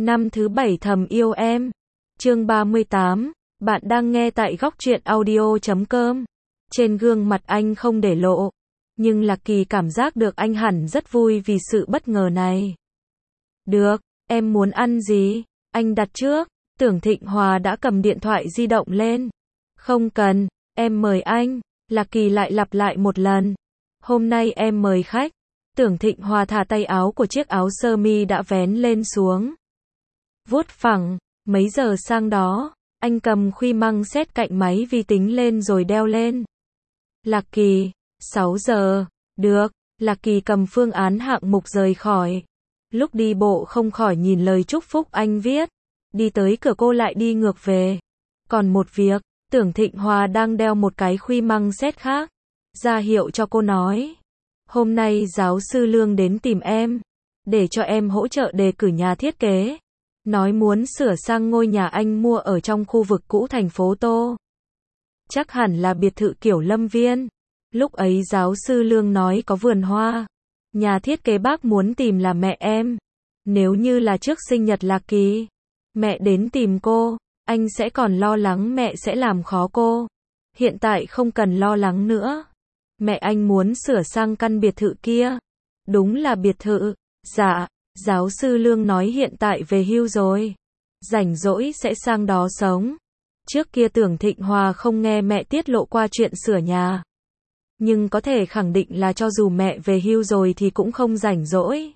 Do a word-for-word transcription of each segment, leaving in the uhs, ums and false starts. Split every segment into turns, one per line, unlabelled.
Năm thứ bảy thầm yêu em. Chương ba mươi tám. Bạn đang nghe tại góc truyện audio chấm com. Trên gương mặt anh không để lộ, nhưng Lạc Kỳ cảm giác được anh hẳn rất vui vì sự bất ngờ này. Được, em muốn ăn gì? Anh đặt trước. Tưởng Thịnh Hòa đã cầm điện thoại di động lên. Không cần, em mời anh. Lạc Kỳ lại lặp lại một lần. Hôm nay em mời khách. Tưởng Thịnh Hòa thả tay áo của chiếc áo sơ mi đã vén lên xuống. Vuốt phẳng, mấy giờ sang đó, anh cầm khuy măng xét cạnh máy vi tính lên rồi đeo lên. Lạc Kỳ, sáu giờ, được, Lạc Kỳ cầm phương án hạng mục rời khỏi. Lúc đi bộ không khỏi nhìn lời chúc phúc anh viết. Đi tới cửa cô lại đi ngược về. Còn một việc, Tưởng Thịnh Hòa đang đeo một cái khuy măng xét khác. Ra hiệu cho cô nói. Hôm nay giáo sư Lương đến tìm em, để cho em hỗ trợ đề cử nhà thiết kế. Nói muốn sửa sang ngôi nhà anh mua ở trong khu vực cũ thành phố Tô. Chắc hẳn là biệt thự kiểu lâm viên. Lúc ấy giáo sư Lương nói có vườn hoa. Nhà thiết kế bác muốn tìm là mẹ em. Nếu như là trước sinh nhật Lạc Kỳ, mẹ đến tìm cô, anh sẽ còn lo lắng mẹ sẽ làm khó cô. Hiện tại không cần lo lắng nữa. Mẹ anh muốn sửa sang căn biệt thự kia. Đúng là biệt thự. Dạ, giáo sư Lương nói hiện tại về hưu rồi. Rảnh rỗi sẽ sang đó sống. Trước kia Tưởng Thịnh Hòa không nghe mẹ tiết lộ qua chuyện sửa nhà. Nhưng có thể khẳng định là cho dù mẹ về hưu rồi thì cũng không rảnh rỗi.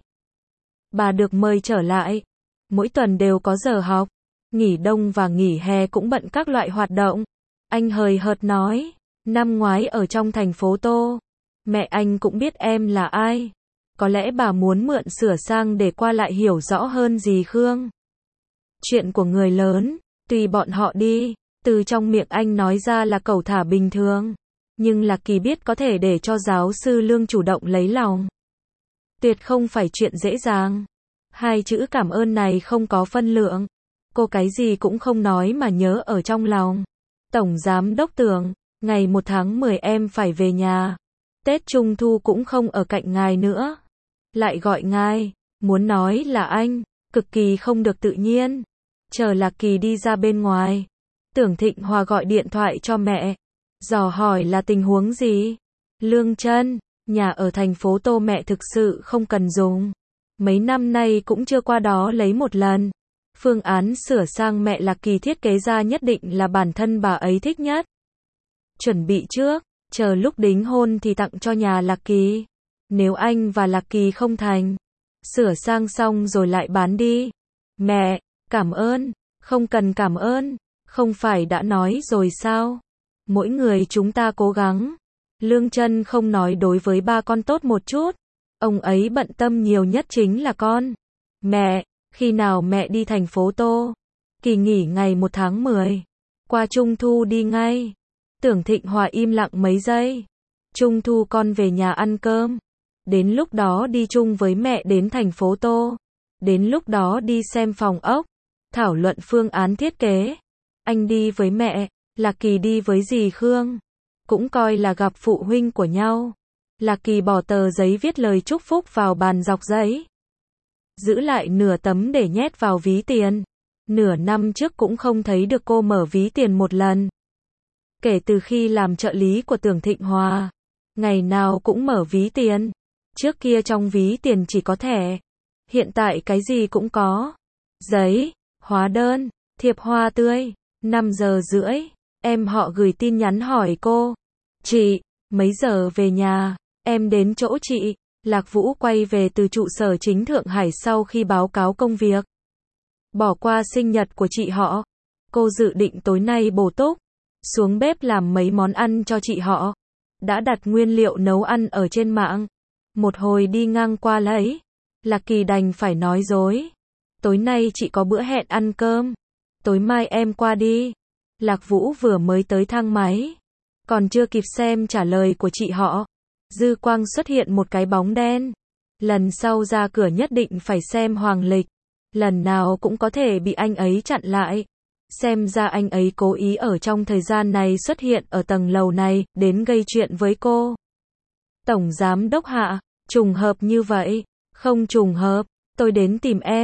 Bà được mời trở lại. Mỗi tuần đều có giờ học. Nghỉ đông và nghỉ hè cũng bận các loại hoạt động. Anh hời hợt nói. Năm ngoái ở trong thành phố Tô, mẹ anh cũng biết em là ai. Có lẽ bà muốn mượn sửa sang để qua lại hiểu rõ hơn dì Khương. Chuyện của người lớn, tùy bọn họ đi. Từ trong miệng anh nói ra là cẩu thả bình thường. Nhưng Lạc Kỳ biết có thể để cho giáo sư Lương chủ động lấy lòng. Tuyệt không phải chuyện dễ dàng. Hai chữ cảm ơn này không có phân lượng. Cô cái gì cũng không nói mà nhớ ở trong lòng. Tổng giám đốc Tưởng, ngày một tháng mười em phải về nhà. Tết Trung Thu cũng không ở cạnh ngài nữa. Lại gọi ngài, muốn nói là anh, cực kỳ không được tự nhiên. Chờ Lạc Kỳ đi ra bên ngoài. Tưởng Thịnh Hòa gọi điện thoại cho mẹ. Dò hỏi là tình huống gì? Lương Trân, nhà ở thành phố Tô mẹ thực sự không cần dùng. Mấy năm nay cũng chưa qua đó lấy một lần. Phương án sửa sang mẹ Lạc Kỳ thiết kế ra nhất định là bản thân bà ấy thích nhất. Chuẩn bị trước, chờ lúc đính hôn thì tặng cho nhà Lạc Kỳ. Nếu anh và Lạc Kỳ không thành, sửa sang xong rồi lại bán đi. Mẹ, cảm ơn, không cần cảm ơn, không phải đã nói rồi sao? Mỗi người chúng ta cố gắng. Lương Trân không nói đối với ba con tốt một chút. Ông ấy bận tâm nhiều nhất chính là con. Mẹ, khi nào mẹ đi thành phố Tô? Kỳ nghỉ ngày một tháng mười. Qua Trung Thu đi ngay. Tưởng Thịnh Hòa im lặng mấy giây. Trung Thu con về nhà ăn cơm. Đến lúc đó đi chung với mẹ đến thành phố Tô. Đến lúc đó đi xem phòng ốc. Thảo luận phương án thiết kế. Anh đi với mẹ, Lạc Kỳ đi với dì Khương. Cũng coi là gặp phụ huynh của nhau. Lạc Kỳ bỏ tờ giấy viết lời chúc phúc vào bàn dọc giấy. Giữ lại nửa tấm để nhét vào ví tiền. Nửa năm trước cũng không thấy được cô mở ví tiền một lần. Kể từ khi làm trợ lý của Tưởng Thịnh Hòa, ngày nào cũng mở ví tiền. Trước kia trong ví tiền chỉ có thẻ. Hiện tại cái gì cũng có. Giấy, hóa đơn, thiệp hoa tươi. năm giờ rưỡi, em họ gửi tin nhắn hỏi cô. Chị, mấy giờ về nhà? Em đến chỗ chị. Lạc Vũ quay về từ trụ sở chính Thượng Hải sau khi báo cáo công việc. Bỏ qua sinh nhật của chị họ. Cô dự định tối nay bổ túc. Xuống bếp làm mấy món ăn cho chị họ. Đã đặt nguyên liệu nấu ăn ở trên mạng. Một hồi đi ngang qua lấy. Lạc Kỳ đành phải nói dối. Tối nay chị có bữa hẹn ăn cơm. Tối mai em qua đi. Lạc Vũ vừa mới tới thang máy. Còn chưa kịp xem trả lời của chị họ. Dư quang xuất hiện một cái bóng đen. Lần sau ra cửa nhất định phải xem hoàng lịch. Lần nào cũng có thể bị anh ấy chặn lại. Xem ra anh ấy cố ý ở trong thời gian này xuất hiện ở tầng lầu này, đến gây chuyện với cô. Tổng giám đốc Hạ, trùng hợp như vậy. Không trùng hợp, tôi đến tìm em.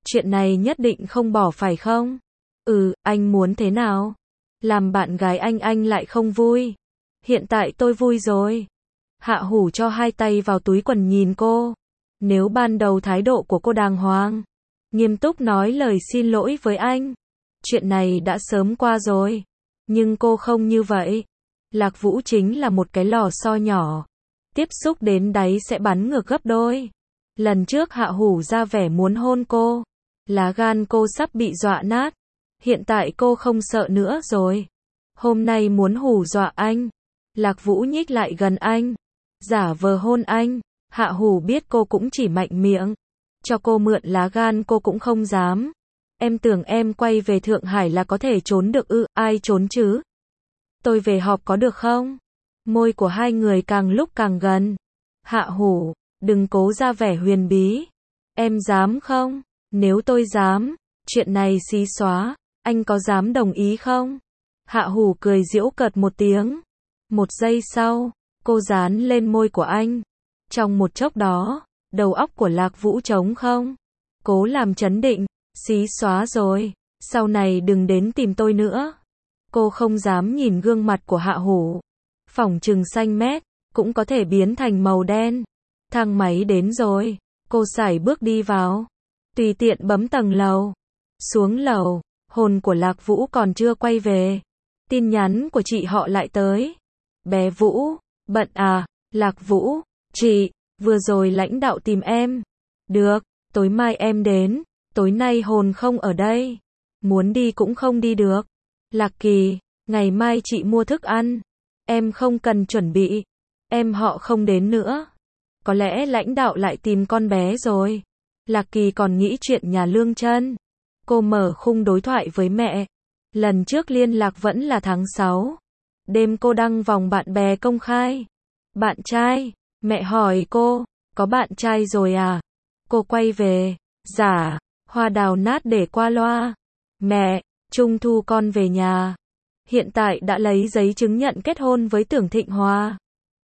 Chuyện này nhất định không bỏ phải không? Ừ, anh muốn thế nào? Làm bạn gái anh anh lại không vui. Hiện tại tôi vui rồi. Hạ Hủ cho hai tay vào túi quần nhìn cô. Nếu ban đầu thái độ của cô đàng hoàng, nghiêm túc nói lời xin lỗi với anh, chuyện này đã sớm qua rồi. Nhưng cô không như vậy. Lạc Vũ chính là một cái lò xo nhỏ. Tiếp xúc đến đáy sẽ bắn ngược gấp đôi. Lần trước Hạ Hủ ra vẻ muốn hôn cô, lá gan cô sắp bị dọa nát. Hiện tại cô không sợ nữa rồi. Hôm nay muốn hù dọa anh. Lạc Vũ nhích lại gần anh, giả vờ hôn anh. Hạ Hủ biết cô cũng chỉ mạnh miệng, cho cô mượn lá gan cô cũng không dám. Em tưởng em quay về Thượng Hải là có thể trốn được ư? Ai trốn chứ? Tôi về họp có được không? Môi của hai người càng lúc càng gần. Hạ Hủ, đừng cố ra vẻ huyền bí. Em dám không? Nếu tôi dám, chuyện này xí xóa, anh có dám đồng ý không? Hạ Hủ cười giễu cợt một tiếng. Một giây sau, cô dán lên môi của anh. Trong một chốc đó, đầu óc của Lạc Vũ trống không. Cố làm trấn định, xí xóa rồi, sau này đừng đến tìm tôi nữa. Cô không dám nhìn gương mặt của Hạ Hủ. Phỏng chừng xanh mét, cũng có thể biến thành màu đen. Thang máy đến rồi, cô sải bước đi vào. Tùy tiện bấm tầng lầu. Xuống lầu, hồn của Lạc Vũ còn chưa quay về. Tin nhắn của chị họ lại tới. Bé Vũ, bận à? Lạc Vũ, chị, vừa rồi lãnh đạo tìm em. Được, tối mai em đến. Tối nay hồn không ở đây. Muốn đi cũng không đi được. Lạc Kỳ, ngày mai chị mua thức ăn. Em không cần chuẩn bị. Em họ không đến nữa. Có lẽ lãnh đạo lại tìm con bé rồi. Lạc Kỳ còn nghĩ chuyện nhà Lương Chân. Cô mở khung đối thoại với mẹ. Lần trước liên lạc vẫn là tháng sáu. Đêm cô đăng vòng bạn bè công khai. Bạn trai, mẹ hỏi cô, có bạn trai rồi à? Cô quay về, giả, hoa đào nát để qua loa. Mẹ, Trung thu con về nhà. Hiện tại đã lấy giấy chứng nhận kết hôn với Tưởng Thịnh Hoa.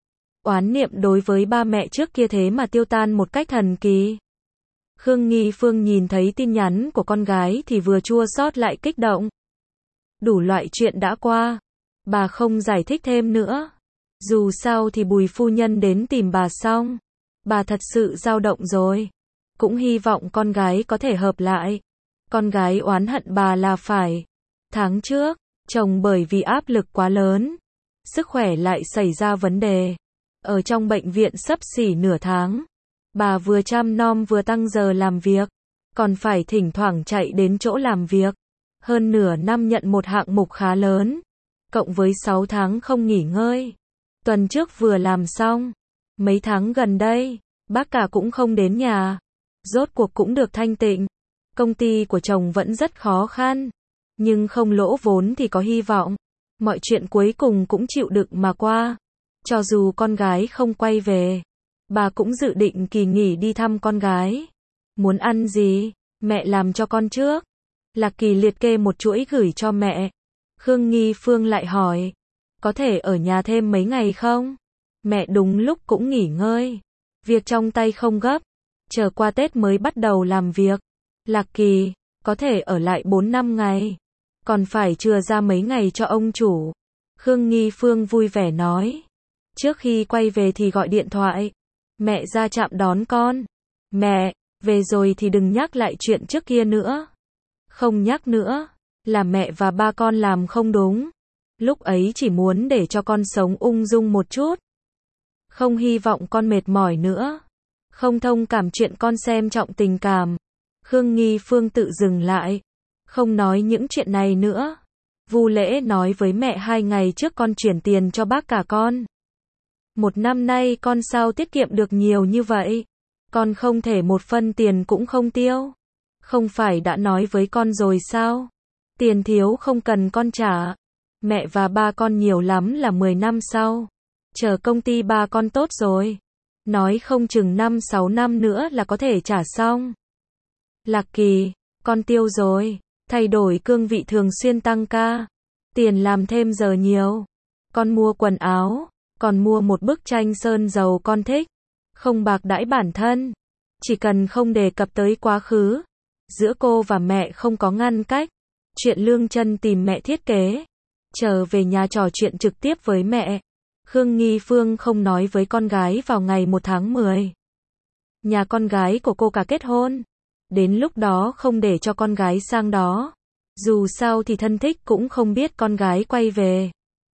Oán niệm đối với ba mẹ trước kia thế mà tiêu tan một cách thần kỳ. Khương Nghi Phương nhìn thấy tin nhắn của con gái thì vừa chua xót lại kích động. Đủ loại chuyện đã qua, bà không giải thích thêm nữa. Dù sao thì Bùi phu nhân đến tìm bà xong, bà thật sự dao động rồi. Cũng hy vọng con gái có thể hợp lại. Con gái oán hận bà là phải. Tháng trước, chồng bởi vì áp lực quá lớn, sức khỏe lại xảy ra vấn đề. Ở trong bệnh viện xấp xỉ nửa tháng. Bà vừa chăm nom vừa tăng giờ làm việc, còn phải thỉnh thoảng chạy đến chỗ làm việc. Hơn nửa năm nhận một hạng mục khá lớn, cộng với sáu tháng không nghỉ ngơi. Tuần trước vừa làm xong. Mấy tháng gần đây, bác cả cũng không đến nhà. Rốt cuộc cũng được thanh tịnh. Công ty của chồng vẫn rất khó khăn, nhưng không lỗ vốn thì có hy vọng. Mọi chuyện cuối cùng cũng chịu đựng mà qua. Cho dù con gái không quay về, bà cũng dự định kỳ nghỉ đi thăm con gái. Muốn ăn gì, mẹ làm cho con trước. Lạc Kỳ liệt kê một chuỗi gửi cho mẹ. Khương Nghi Phương lại hỏi, có thể ở nhà thêm mấy ngày không? Mẹ đúng lúc cũng nghỉ ngơi. Việc trong tay không gấp, chờ qua Tết mới bắt đầu làm việc. Lạc Kỳ, có thể ở lại bốn năm ngày. Còn phải chừa ra mấy ngày cho ông chủ. Khương Nghi Phương vui vẻ nói. Trước khi quay về thì gọi điện thoại. Mẹ ra trạm đón con. Mẹ, về rồi thì đừng nhắc lại chuyện trước kia nữa. Không nhắc nữa, là mẹ và ba con làm không đúng. Lúc ấy chỉ muốn để cho con sống ung dung một chút. Không hy vọng con mệt mỏi nữa. Không thông cảm chuyện con xem trọng tình cảm. Khương Nghi Phương tự dừng lại. Không nói những chuyện này nữa. Vu Lễ nói với mẹ hai ngày trước con chuyển tiền cho bác cả con. Một năm nay con sao tiết kiệm được nhiều như vậy? Con không thể một phân tiền cũng không tiêu. Không phải đã nói với con rồi sao? Tiền thiếu không cần con trả. Mẹ và ba con nhiều lắm là mười năm sau. Chờ công ty ba con tốt rồi. Nói không chừng năm sáu năm nữa là có thể trả xong. Lạc Kỳ, con tiêu rồi. Thay đổi cương vị thường xuyên tăng ca. Tiền làm thêm giờ nhiều. Con mua quần áo. Còn mua một bức tranh sơn dầu con thích. Không bạc đãi bản thân. Chỉ cần không đề cập tới quá khứ. Giữa cô và mẹ không có ngăn cách. Chuyện Lương Chân tìm mẹ thiết kế. Trở về nhà trò chuyện trực tiếp với mẹ. Khương Nghi Phương không nói với con gái vào ngày một tháng mười. Nhà con gái của cô cả kết hôn. Đến lúc đó không để cho con gái sang đó. Dù sao thì thân thích cũng không biết con gái quay về.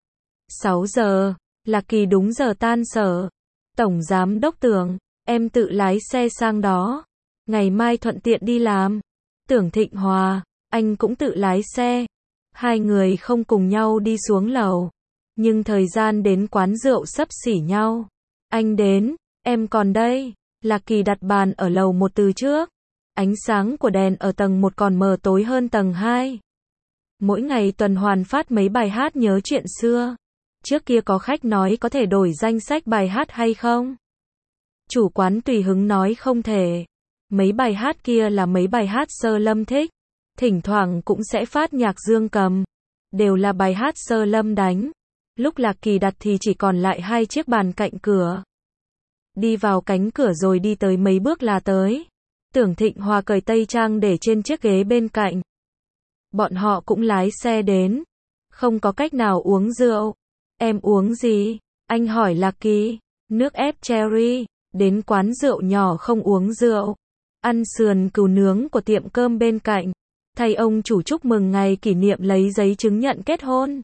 sáu giờ, là kỳ đúng giờ tan sở. Tổng giám đốc Tưởng, em tự lái xe sang đó. Ngày mai thuận tiện đi làm. Tưởng Thịnh Hòa, anh cũng tự lái xe. Hai người không cùng nhau đi xuống lầu. Nhưng thời gian đến quán rượu xấp xỉ nhau. Anh đến, em còn đây. Lạc Kỳ đặt bàn ở lầu một từ trước. Ánh sáng của đèn ở tầng một còn mờ tối hơn tầng hai. Mỗi ngày tuần hoàn phát mấy bài hát nhớ chuyện xưa. Trước kia có khách nói có thể đổi danh sách bài hát hay không? Chủ quán tùy hứng nói không thể. Mấy bài hát kia là mấy bài hát Sơ Lâm thích. Thỉnh thoảng cũng sẽ phát nhạc dương cầm. Đều là bài hát Sơ Lâm đánh. Lúc Lạc Kỳ đặt thì chỉ còn lại hai chiếc bàn cạnh cửa. Đi vào cánh cửa rồi đi tới mấy bước là tới. Tưởng Thịnh Hòa cởi tây trang để trên chiếc ghế bên cạnh. Bọn họ cũng lái xe đến. Không có cách nào uống rượu. Em uống gì? Anh hỏi Lạc Kỳ. Nước ép cherry. Đến quán rượu nhỏ không uống rượu. Ăn sườn cừu nướng của tiệm cơm bên cạnh. Thay ông chủ chúc mừng ngày kỷ niệm lấy giấy chứng nhận kết hôn.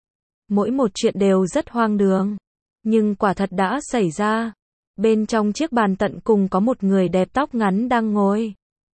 Mỗi một chuyện đều rất hoang đường. Nhưng quả thật đã xảy ra. Bên trong chiếc bàn tận cùng có một người đẹp tóc ngắn đang ngồi.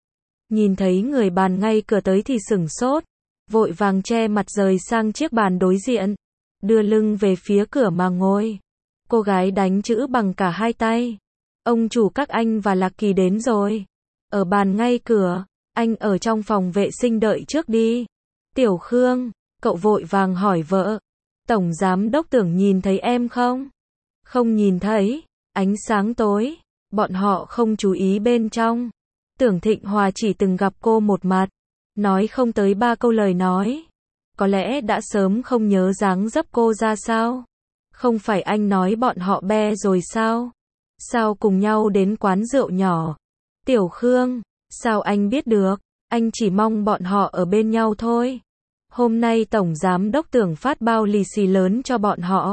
Nhìn thấy người bàn ngay cửa tới thì sửng sốt. Vội vàng che mặt rời sang chiếc bàn đối diện. Đưa lưng về phía cửa mà ngồi. Cô gái đánh chữ bằng cả hai tay. Ông chủ các anh và Lạc Kỳ đến rồi. Ở bàn ngay cửa. Anh ở trong phòng vệ sinh đợi trước đi. Tiểu Khương, cậu vội vàng hỏi vợ. Tổng giám đốc Tưởng nhìn thấy em không? Không nhìn thấy. Ánh sáng tối. Bọn họ không chú ý bên trong. Tưởng Thịnh Hòa chỉ từng gặp cô một mặt. Nói không tới ba câu lời nói. Có lẽ đã sớm không nhớ dáng dấp cô ra sao. Không phải anh nói bọn họ be rồi sao? Sao cùng nhau đến quán rượu nhỏ? Tiểu Khương, sao anh biết được? Anh chỉ mong bọn họ ở bên nhau thôi. Hôm nay Tổng Giám Đốc Tưởng phát bao lì xì lớn cho bọn họ.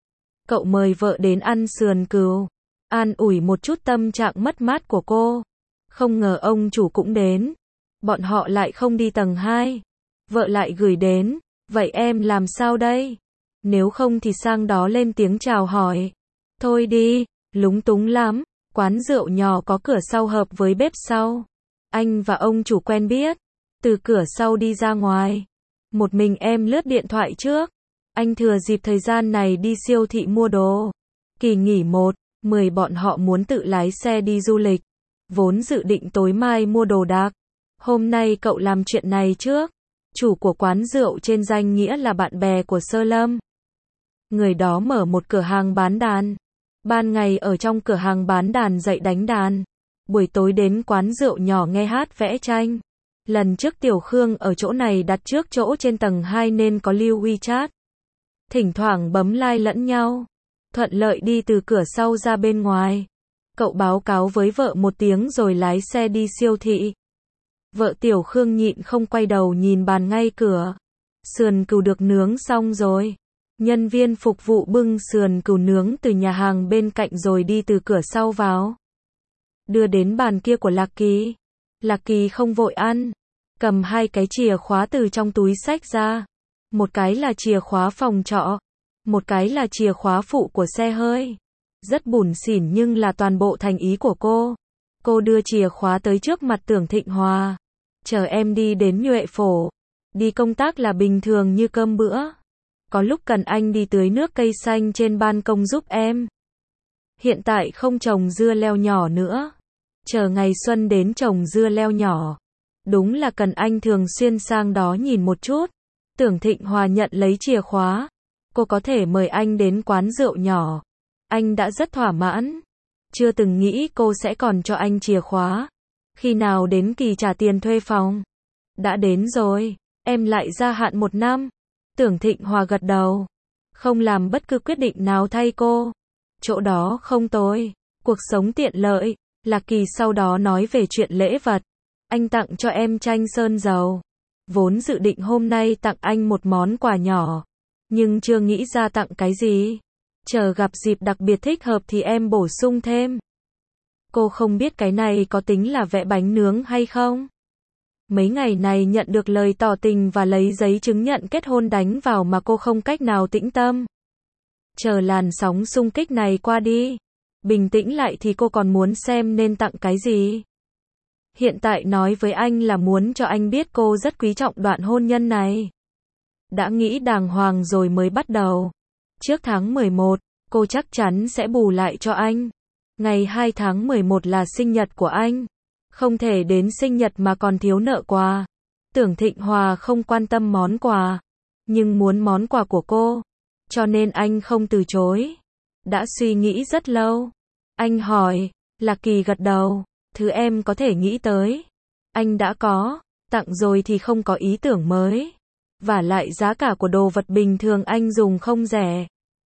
Cậu mời vợ đến ăn sườn cừu. An ủi một chút tâm trạng mất mát của cô. Không ngờ ông chủ cũng đến. Bọn họ lại không đi tầng hai. Vợ lại gửi đến. Vậy em làm sao đây? Nếu không thì sang đó lên tiếng chào hỏi. Thôi đi, lúng túng lắm. Quán rượu nhỏ có cửa sau hợp với bếp sau. Anh và ông chủ quen biết. Từ cửa sau đi ra ngoài. Một mình em lướt điện thoại trước. Anh thừa dịp thời gian này đi siêu thị mua đồ. Kỳ nghỉ một, mười bọn họ muốn tự lái xe đi du lịch. Vốn dự định tối mai mua đồ đạc. Hôm nay cậu làm chuyện này trước. Chủ của quán rượu trên danh nghĩa là bạn bè của Sơ Lâm. Người đó mở một cửa hàng bán đàn. Ban ngày ở trong cửa hàng bán đàn dạy đánh đàn. Buổi tối đến quán rượu nhỏ nghe hát vẽ tranh. Lần trước Tiểu Khương ở chỗ này đặt trước chỗ trên tầng hai nên có lưu WeChat. Thỉnh thoảng bấm like lẫn nhau. Thuận lợi đi từ cửa sau ra bên ngoài. Cậu báo cáo với vợ một tiếng rồi lái xe đi siêu thị. Vợ Tiểu Khương nhịn không quay đầu nhìn bàn ngay cửa. Sườn cừu được nướng xong rồi. Nhân viên phục vụ bưng sườn cừu nướng từ nhà hàng bên cạnh rồi đi từ cửa sau vào. Đưa đến bàn kia của Lạc Kỳ. Lạc Kỳ không vội ăn. Cầm hai cái chìa khóa từ trong túi xách ra. Một cái là chìa khóa phòng trọ. Một cái là chìa khóa phụ của xe hơi. Rất bủn xỉn nhưng là toàn bộ thành ý của cô. Cô đưa chìa khóa tới trước mặt Tưởng Thịnh Hòa. Chờ em đi đến Nhuệ Phổ. Đi công tác là bình thường như cơm bữa. Có lúc cần anh đi tưới nước cây xanh trên ban công giúp em. Hiện tại không trồng dưa leo nhỏ nữa. Chờ ngày xuân đến trồng dưa leo nhỏ. Đúng là cần anh thường xuyên sang đó nhìn một chút. Tưởng Thịnh Hòa nhận lấy chìa khóa. Cô có thể mời anh đến quán rượu nhỏ. Anh đã rất thỏa mãn. Chưa từng nghĩ cô sẽ còn cho anh chìa khóa. Khi nào đến kỳ trả tiền thuê phòng? Đã đến rồi. Em lại gia hạn một năm. Tưởng Thịnh Hòa gật đầu. Không làm bất cứ quyết định nào thay cô. Chỗ đó không tồi. Cuộc sống tiện lợi. Lạc Kỳ sau đó nói về chuyện lễ vật. anh tặng cho em tranh sơn dầu. Vốn dự định hôm nay tặng anh một món quà nhỏ, nhưng chưa nghĩ ra tặng cái gì. Chờ gặp dịp đặc biệt thích hợp thì em bổ sung thêm. Cô không biết cái này có tính là vẽ bánh nướng hay không? Mấy ngày này nhận được lời tỏ tình và lấy giấy chứng nhận kết hôn đánh vào mà cô không cách nào tĩnh tâm. Chờ làn sóng xung kích này qua đi, bình tĩnh lại thì cô còn muốn xem nên tặng cái gì. Hiện tại nói với anh là muốn cho anh biết cô rất quý trọng đoạn hôn nhân này. Đã nghĩ đàng hoàng rồi mới bắt đầu. Trước tháng mười một, cô chắc chắn sẽ bù lại cho anh. Ngày hai tháng mười một là sinh nhật của anh. Không thể đến sinh nhật mà còn thiếu nợ quà. Tưởng Thịnh Hòa không quan tâm món quà, nhưng muốn món quà của cô, cho nên anh không từ chối. Đã suy nghĩ rất lâu. Anh hỏi, Lạc Kỳ gật đầu, thứ em có thể nghĩ tới. Anh đã có, tặng rồi thì không có ý tưởng mới. Và lại giá cả của đồ vật bình thường anh dùng không rẻ.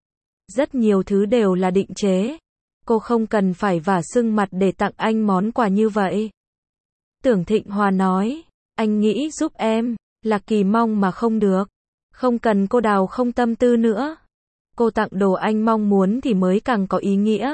Rất nhiều thứ đều là định chế. Cô không cần phải vả sưng mặt để tặng anh món quà như vậy. Tưởng Thịnh Hòa nói, anh nghĩ giúp em. Lạc Kỳ mong mà không được. Không cần cô đào không tâm tư nữa. Cô tặng đồ anh mong muốn thì mới càng có ý nghĩa.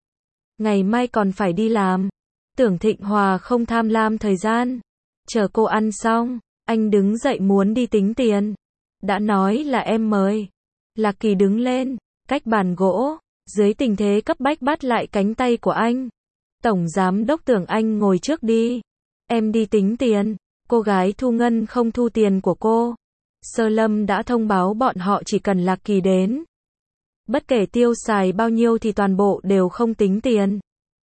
Ngày mai còn phải đi làm. Tưởng Thịnh Hòa không tham lam thời gian. Chờ cô ăn xong, anh đứng dậy muốn đi tính tiền. Đã nói là em mời. Lạc Kỳ đứng lên, cách bàn gỗ, dưới tình thế cấp bách bắt lại cánh tay của anh. Tổng giám đốc Tưởng anh ngồi trước đi. Em đi tính tiền. Cô gái thu ngân không thu tiền của cô. Sơ Lâm đã thông báo bọn họ chỉ cần Lạc Kỳ đến. Bất kể tiêu xài bao nhiêu thì toàn bộ đều không tính tiền.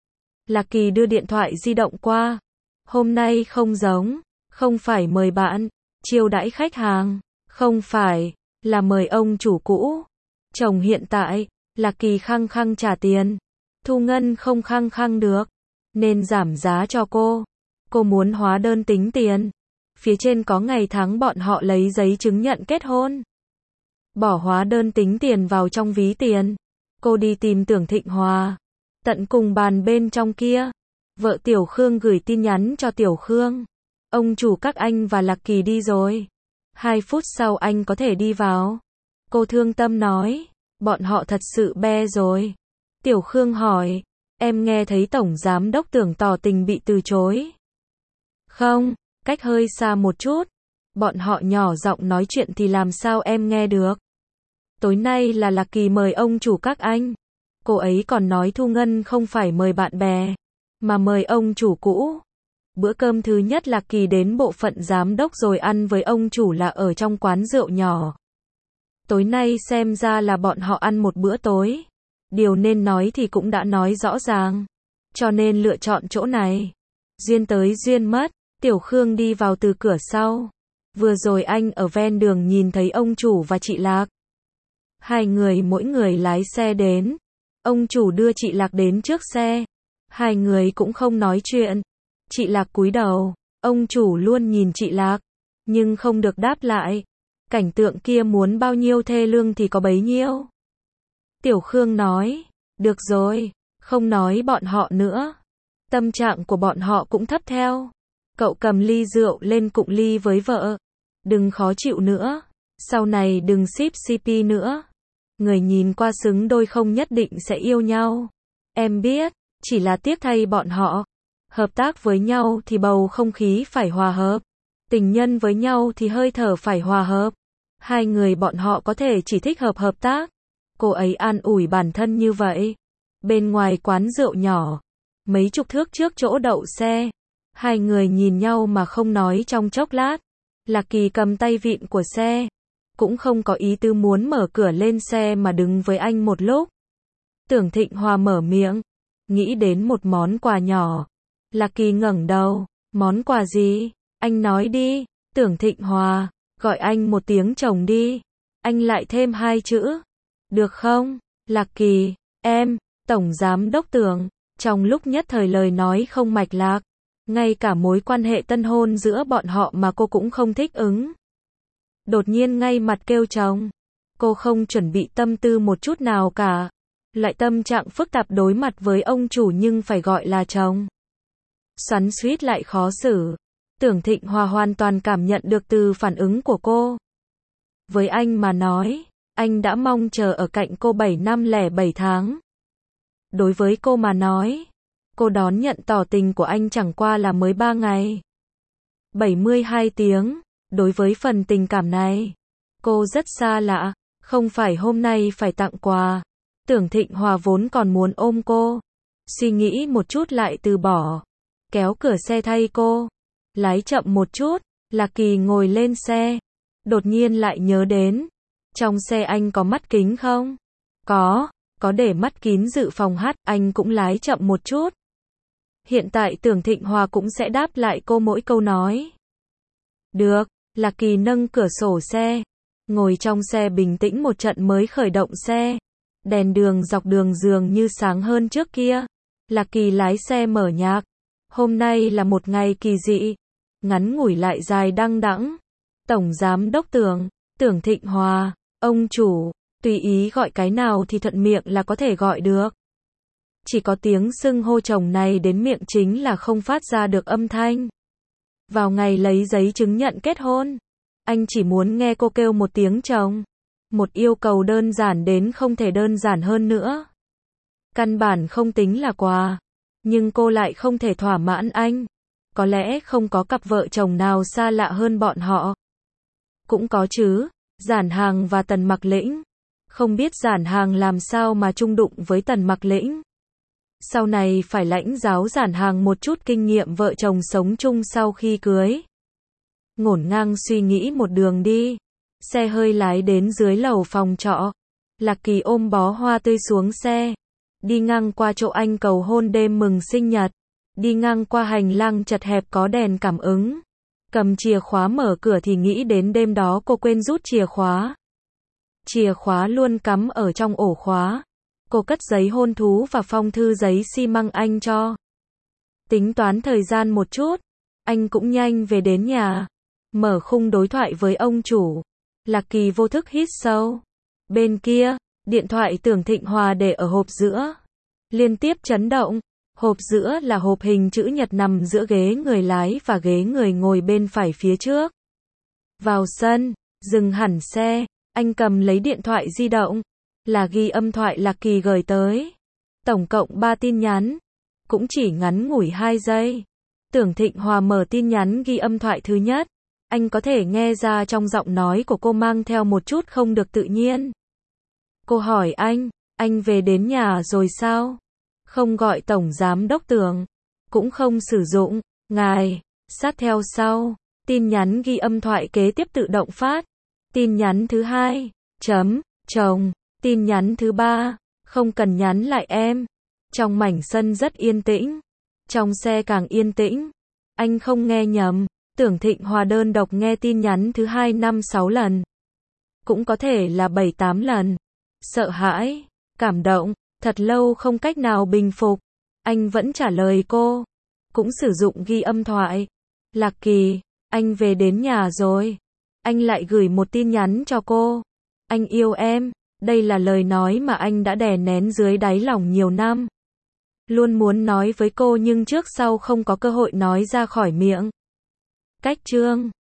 Lạc Kỳ đưa điện thoại di động qua. Hôm nay không giống, không phải mời bạn, chiêu đãi khách hàng, không phải, là mời ông chủ cũ. Chồng hiện tại, Lạc Kỳ khăng khăng trả tiền. Thu ngân không khăng khăng được, nên giảm giá cho cô. Cô muốn hóa đơn tính tiền. Phía trên có ngày tháng bọn họ lấy giấy chứng nhận kết hôn. Bỏ hóa đơn tính tiền vào trong ví tiền. Cô đi tìm Tưởng Thịnh Hòa. Tận cùng bàn bên trong kia, vợ Tiểu Khương gửi tin nhắn cho Tiểu Khương. Ông chủ các anh và Lạc Kỳ đi rồi. Hai phút sau anh có thể đi vào. Cô thương tâm nói, bọn họ thật sự be rồi. Tiểu Khương hỏi, em nghe thấy Tổng Giám đốc Tưởng tỏ tình bị từ chối. Không, cách hơi xa một chút. Bọn họ nhỏ giọng nói chuyện thì làm sao em nghe được. Tối nay là Lạc Kỳ mời ông chủ các anh. Cô ấy còn nói Thu Ngân không phải mời bạn bè, mà mời ông chủ cũ. Bữa cơm thứ nhất Lạc Kỳ đến bộ phận giám đốc rồi ăn với ông chủ là ở trong quán rượu nhỏ. Tối nay xem ra là bọn họ ăn một bữa tối. Điều nên nói thì cũng đã nói rõ ràng. Cho nên lựa chọn chỗ này. Duyên tới duyên mất, Tiểu Khương đi vào từ cửa sau. Vừa rồi anh ở ven đường nhìn thấy ông chủ và chị Lạc. Hai người mỗi người lái xe đến. Ông chủ đưa chị Lạc đến trước xe. Hai người cũng không nói chuyện. Chị Lạc cúi đầu. Ông chủ luôn nhìn chị Lạc, nhưng không được đáp lại. Cảnh tượng kia muốn bao nhiêu thê lương thì có bấy nhiêu. Tiểu Khương nói, được rồi, không nói bọn họ nữa. Tâm trạng của bọn họ cũng thấp theo. Cậu cầm ly rượu lên cụng ly với vợ. Đừng khó chịu nữa. Sau này đừng ship xê pê nữa. Người nhìn qua xứng đôi không nhất định sẽ yêu nhau. Em biết, chỉ là tiếc thay bọn họ. Hợp tác với nhau thì bầu không khí phải hòa hợp. Tình nhân với nhau thì hơi thở phải hòa hợp. Hai người bọn họ có thể chỉ thích hợp hợp tác. Cô ấy an ủi bản thân như vậy. Bên ngoài quán rượu nhỏ, mấy chục thước trước chỗ đậu xe, hai người nhìn nhau mà không nói trong chốc lát. Lạc Kỳ cầm tay vịn của xe, cũng không có ý tứ muốn mở cửa lên xe mà đứng với anh một lúc. Tưởng Thịnh Hòa mở miệng, nghĩ đến một món quà nhỏ. Lạc Kỳ ngẩng đầu, món quà gì? Anh nói đi. Tưởng Thịnh Hòa, gọi anh một tiếng chồng đi. Anh lại thêm hai chữ. Được không? Lạc Kỳ, em, Tổng Giám đốc Tưởng. Trong lúc nhất thời lời nói không mạch lạc. Ngay cả mối quan hệ tân hôn giữa bọn họ mà cô cũng không thích ứng. Đột nhiên ngay mặt kêu chồng. Cô không chuẩn bị tâm tư một chút nào cả. Lại tâm trạng phức tạp đối mặt với ông chủ nhưng phải gọi là chồng. Xoắn xuýt lại khó xử. Tưởng Thịnh Hòa hoàn toàn cảm nhận được từ phản ứng của cô. Với anh mà nói, anh đã mong chờ ở cạnh cô bảy năm lẻ bảy tháng. Đối với cô mà nói, cô đón nhận tỏ tình của anh chẳng qua là mới ba ngày. bảy mươi hai tiếng, đối với phần tình cảm này, cô rất xa lạ, không phải hôm nay phải tặng quà. Tưởng Thịnh Hòa vốn còn muốn ôm cô, suy nghĩ một chút lại từ bỏ, kéo cửa xe thay cô, lái chậm một chút, Lạc Kỳ ngồi lên xe, đột nhiên lại nhớ đến, trong xe anh có mắt kính không? Có, có để mắt kín dự phòng hát, anh cũng lái chậm một chút. Hiện tại Tưởng Thịnh Hòa cũng sẽ đáp lại cô mỗi câu nói. Được, Lạc Kỳ nâng cửa sổ xe, ngồi trong xe bình tĩnh một trận mới khởi động xe. Đèn đường dọc đường dường như sáng hơn trước kia. Lạc Kỳ lái xe mở nhạc. Hôm nay là một ngày kỳ dị, ngắn ngủi lại dài đăng đẵng. Tổng giám đốc Tưởng, Tưởng Thịnh Hòa, ông chủ, tùy ý gọi cái nào thì thuận miệng là có thể gọi được. Chỉ có tiếng xưng hô chồng này đến miệng chính là không phát ra được âm thanh. Vào ngày lấy giấy chứng nhận kết hôn, anh chỉ muốn nghe cô kêu một tiếng chồng. Một yêu cầu đơn giản đến không thể đơn giản hơn nữa. Căn bản không tính là quà, nhưng cô lại không thể thỏa mãn anh. Có lẽ không có cặp vợ chồng nào xa lạ hơn bọn họ. Cũng có chứ, Giản Hàng và Tần Mặc Lĩnh. Không biết Giản Hàng làm sao mà chung đụng với Tần Mặc Lĩnh. Sau này phải lãnh giáo Giản Hàng một chút kinh nghiệm vợ chồng sống chung sau khi cưới. Ngổn ngang suy nghĩ một đường đi. Xe hơi lái đến dưới lầu phòng trọ. Lạc Kỳ ôm bó hoa tươi xuống xe. Đi ngang qua chỗ anh cầu hôn đêm mừng sinh nhật. Đi ngang qua hành lang chật hẹp có đèn cảm ứng. Cầm chìa khóa mở cửa thì nghĩ đến đêm đó cô quên rút chìa khóa. Chìa khóa luôn cắm ở trong ổ khóa. Cô cất giấy hôn thú và phong thư giấy xi măng anh cho. Tính toán thời gian một chút. Anh cũng nhanh về đến nhà. Mở khung đối thoại với ông chủ. Lạc Kỳ vô thức hít sâu. Bên kia, điện thoại Tưởng Thịnh Hòa để ở hộp giữa. Liên tiếp chấn động. Hộp giữa là hộp hình chữ nhật nằm giữa ghế người lái và ghế người ngồi bên phải phía trước. Vào sân, dừng hẳn xe, anh cầm lấy điện thoại di động. Là ghi âm thoại Lạc Kỳ gửi tới. Tổng cộng ba tin nhắn. Cũng chỉ ngắn ngủi hai giây. Tưởng Thịnh Hòa mở tin nhắn ghi âm thoại thứ nhất. Anh có thể nghe ra trong giọng nói của cô mang theo một chút không được tự nhiên. Cô hỏi anh, anh về đến nhà rồi sao? Không gọi tổng giám đốc Tưởng, cũng không sử dụng, ngài, sát theo sau. Tin nhắn ghi âm thoại kế tiếp tự động phát. Tin nhắn thứ hai, chấm, chồng. Tin nhắn thứ ba, không cần nhắn lại em. Trong mảnh sân rất yên tĩnh. Trong xe càng yên tĩnh. Anh không nghe nhầm. Tưởng Thịnh Hòa đơn độc nghe tin nhắn thứ hai năm sáu lần. Cũng có thể là bảy tám lần. Sợ hãi, cảm động, thật lâu không cách nào bình phục. Anh vẫn trả lời cô. Cũng sử dụng ghi âm thoại. Lạc Kỳ, anh về đến nhà rồi. Anh lại gửi một tin nhắn cho cô. Anh yêu em. Đây là lời nói mà anh đã đè nén dưới đáy lòng nhiều năm. Luôn muốn nói với cô nhưng trước sau không có cơ hội nói ra khỏi miệng. Cách chương